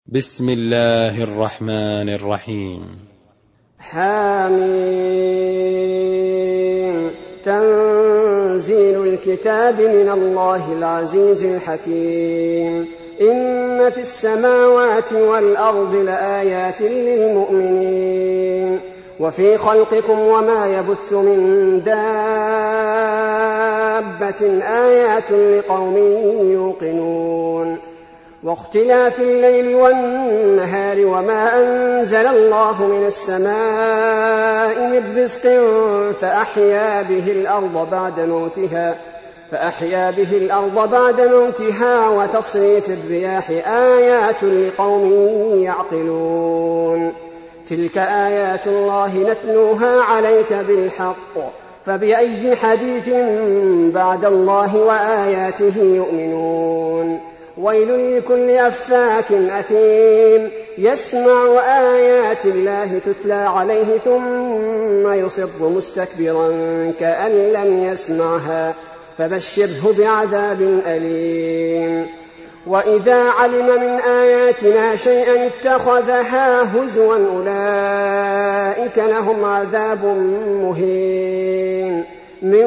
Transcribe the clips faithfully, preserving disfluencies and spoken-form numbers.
بسم الله الرحمن الرحيم. حامين. تنزيل الكتاب من الله العزيز الحكيم. إن في السماوات والأرض لآيات للمؤمنين وفي خلقكم وما يبث من دابة آيات لقوم يوقنون. واختلاف الليل والنهار وما أنزل الله من السماء من رزق فأحيا به الأرض بعد موتها فأحيا به الأرض بعد موتها وتصريف الرياح آيات لقوم يعقلون. تلك آيات الله نتلوها عليك بالحق فبأي حديث بعد الله وآياته يؤمنون. ويل لكل أفاك أثيم يسمع آيات الله تتلى عليه ثم يصر مستكبرا كأن لم يسمعها فبشره بعذاب أليم. وإذا علم من آياتنا شيئا اتخذها هزوا أولئك لهم عذاب مهين من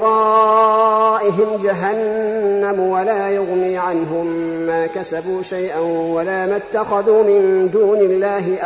ورائهم جهنم ولا يغني عنهم ما كسبوا شيئا ولا ما اتخذوا من دون الله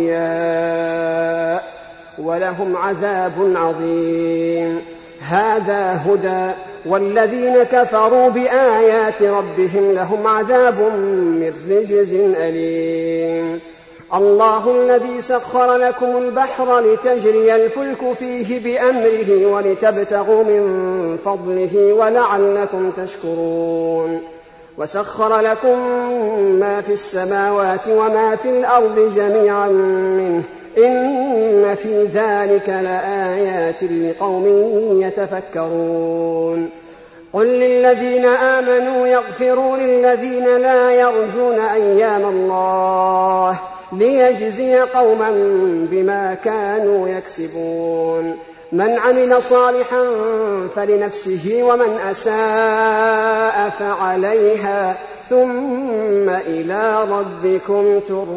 أولياء ولهم عذاب عظيم. هذا هدى والذين كفروا بآيات ربهم لهم عذاب من رجز أليم. الله الذي سخر لكم البحر لتجري الفلك فيه بأمره ولتبتغوا من فضله ولعلكم تشكرون. وسخر لكم ما في السماوات وما في الأرض جميعا منه إن في ذلك لآيات لقوم يتفكرون. قل للذين آمنوا يغفروا للذين لا يرجون أيام الله ليجزي قوما بما كانوا يكسبون. من عمل صالحا فلنفسه ومن أساء فعليها ثم إلى ربكم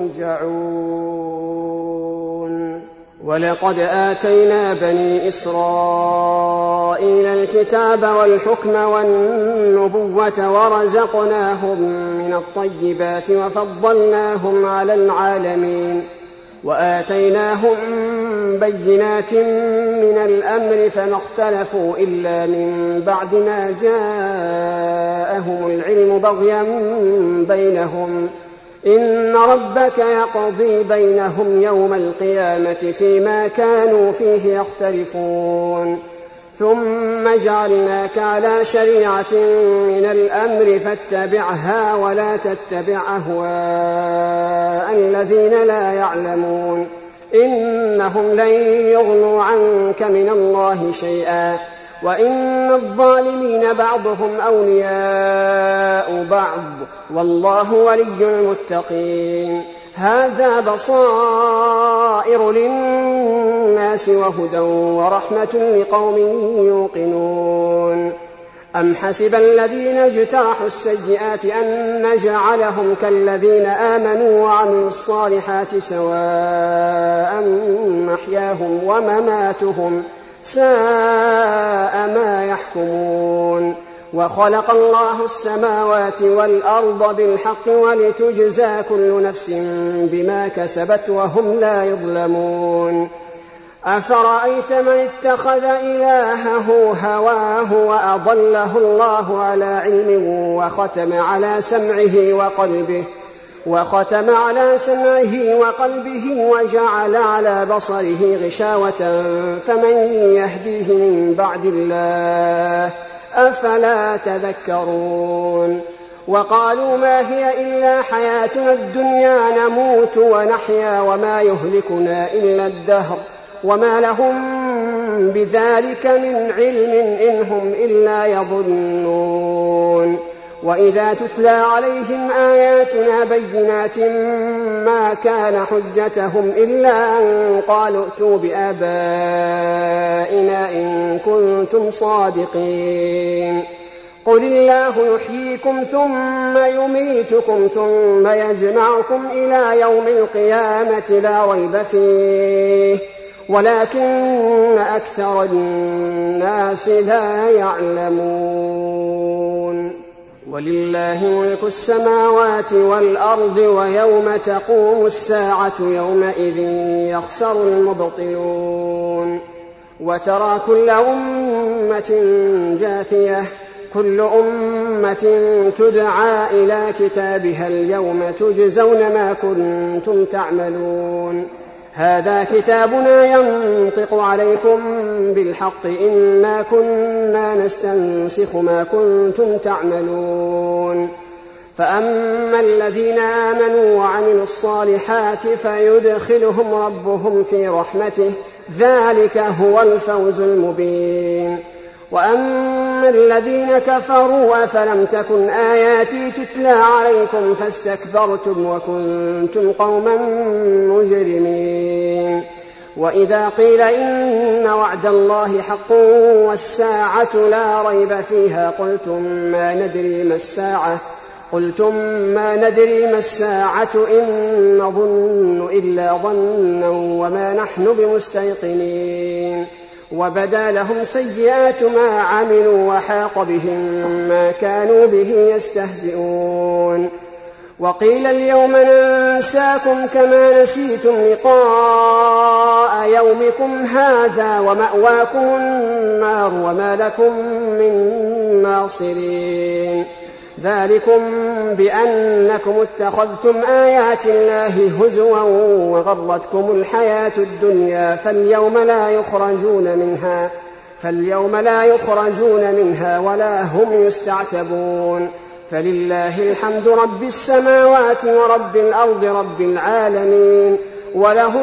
ترجعون. ولقد آتينا بني إسرائيل الكتاب والحكم والنبوة ورزقناهم من الطيبات وفضلناهم على العالمين وآتيناهم بينات من الأمر فما اختلفوا إلا من بعد ما جاءهم العلم بغيا بينهم. إن ربك يقضي بينهم يوم القيامة فيما كانوا فيه يختلفون. ثم جعلناك على شريعة من الأمر فاتبعها ولا تتبع أهواء الذين لا يعلمون إنهم لن يغنوا عنك من الله شيئا وإن الظالمين بعضهم أولياء بعض والله ولي المتقين. هذا بصائر للناس وهدى ورحمة لقوم يوقنون. أم حسب الذين اجترحوا السيئات أن نجعلهم كالذين آمنوا وعملوا الصالحات سواء محياهم ومماتهم ساء ما يحكمون. وخلق الله السماوات والأرض بالحق ولتجزى كل نفس بما كسبت وهم لا يظلمون. أفرأيت من اتخذ إلهه هواه وأضله الله على علم وختم على سمعه وقلبه وختم على سمعه وقلبه وجعل على بصره غشاوة فمن يهديه من بعد الله أفلا تذكرون. وقالوا ما هي إلا حياتنا الدنيا نموت ونحيا وما يهلكنا إلا الدهر وما لهم بذلك من علم إن هم إلا يظنون. وإذا تتلى عليهم آياتنا بينات ما كان حجتهم إلا أن قالوا ائتوا بآبائنا إن كنتم صادقين. قل الله يحييكم ثم يميتكم ثم يجمعكم إلى يوم القيامة لا ريب فيه ولكن أكثر الناس لا يعلمون. ولله ملك السماوات والأرض ويوم تقوم الساعة يومئذ يخسر المبطلون. وترى كل أمة جاثية كل أمة تدعى إلى كتابها اليوم تجزون ما كنتم تعملون. هذا كتابنا ينطق عليكم بالحق إنا كنا نستنسخ ما كنتم تعملون. فأما الذين آمنوا وعملوا الصالحات فيدخلهم ربهم في رحمته ذلك هو الفوز المبين. وأما الذين كفروا أفلم تكن آياتي تتلى عليكم فاستكبرتم وكنتم قوما مجرمين. وإذا قيل إن وعد الله حق والساعة لا ريب فيها قلتم ما ندري ما الساعة قلتم ما ندري ما الساعة إن نظن إلا ظنا وما نحن بمستيقنين. وبدا لهم سيئات ما عملوا وحاق بهم ما كانوا به يستهزئون. وقيل اليوم ننساكم كما نسيتم لقاء يومكم هذا ومأواكم النار وما لكم من ناصرين. ذلكم بأنكم اتخذتم آيات الله هزوا وغرتكم الحياة الدنيا فاليوم لا يخرجون منها فاليوم لا يخرجون منها ولا هم يستعتبون. فلله الحمد رب السماوات ورب الأرض رب العالمين وله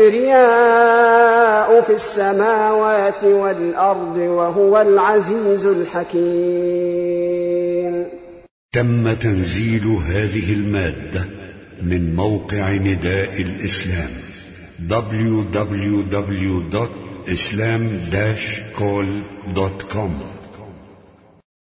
الكبرياء في السماوات والأرض وهو العزيز الحكيم. تم تنزيل هذه المادة من موقع نداء الإسلام دبليو دبليو دبليو دوت إسلام داش كول دوت كوم.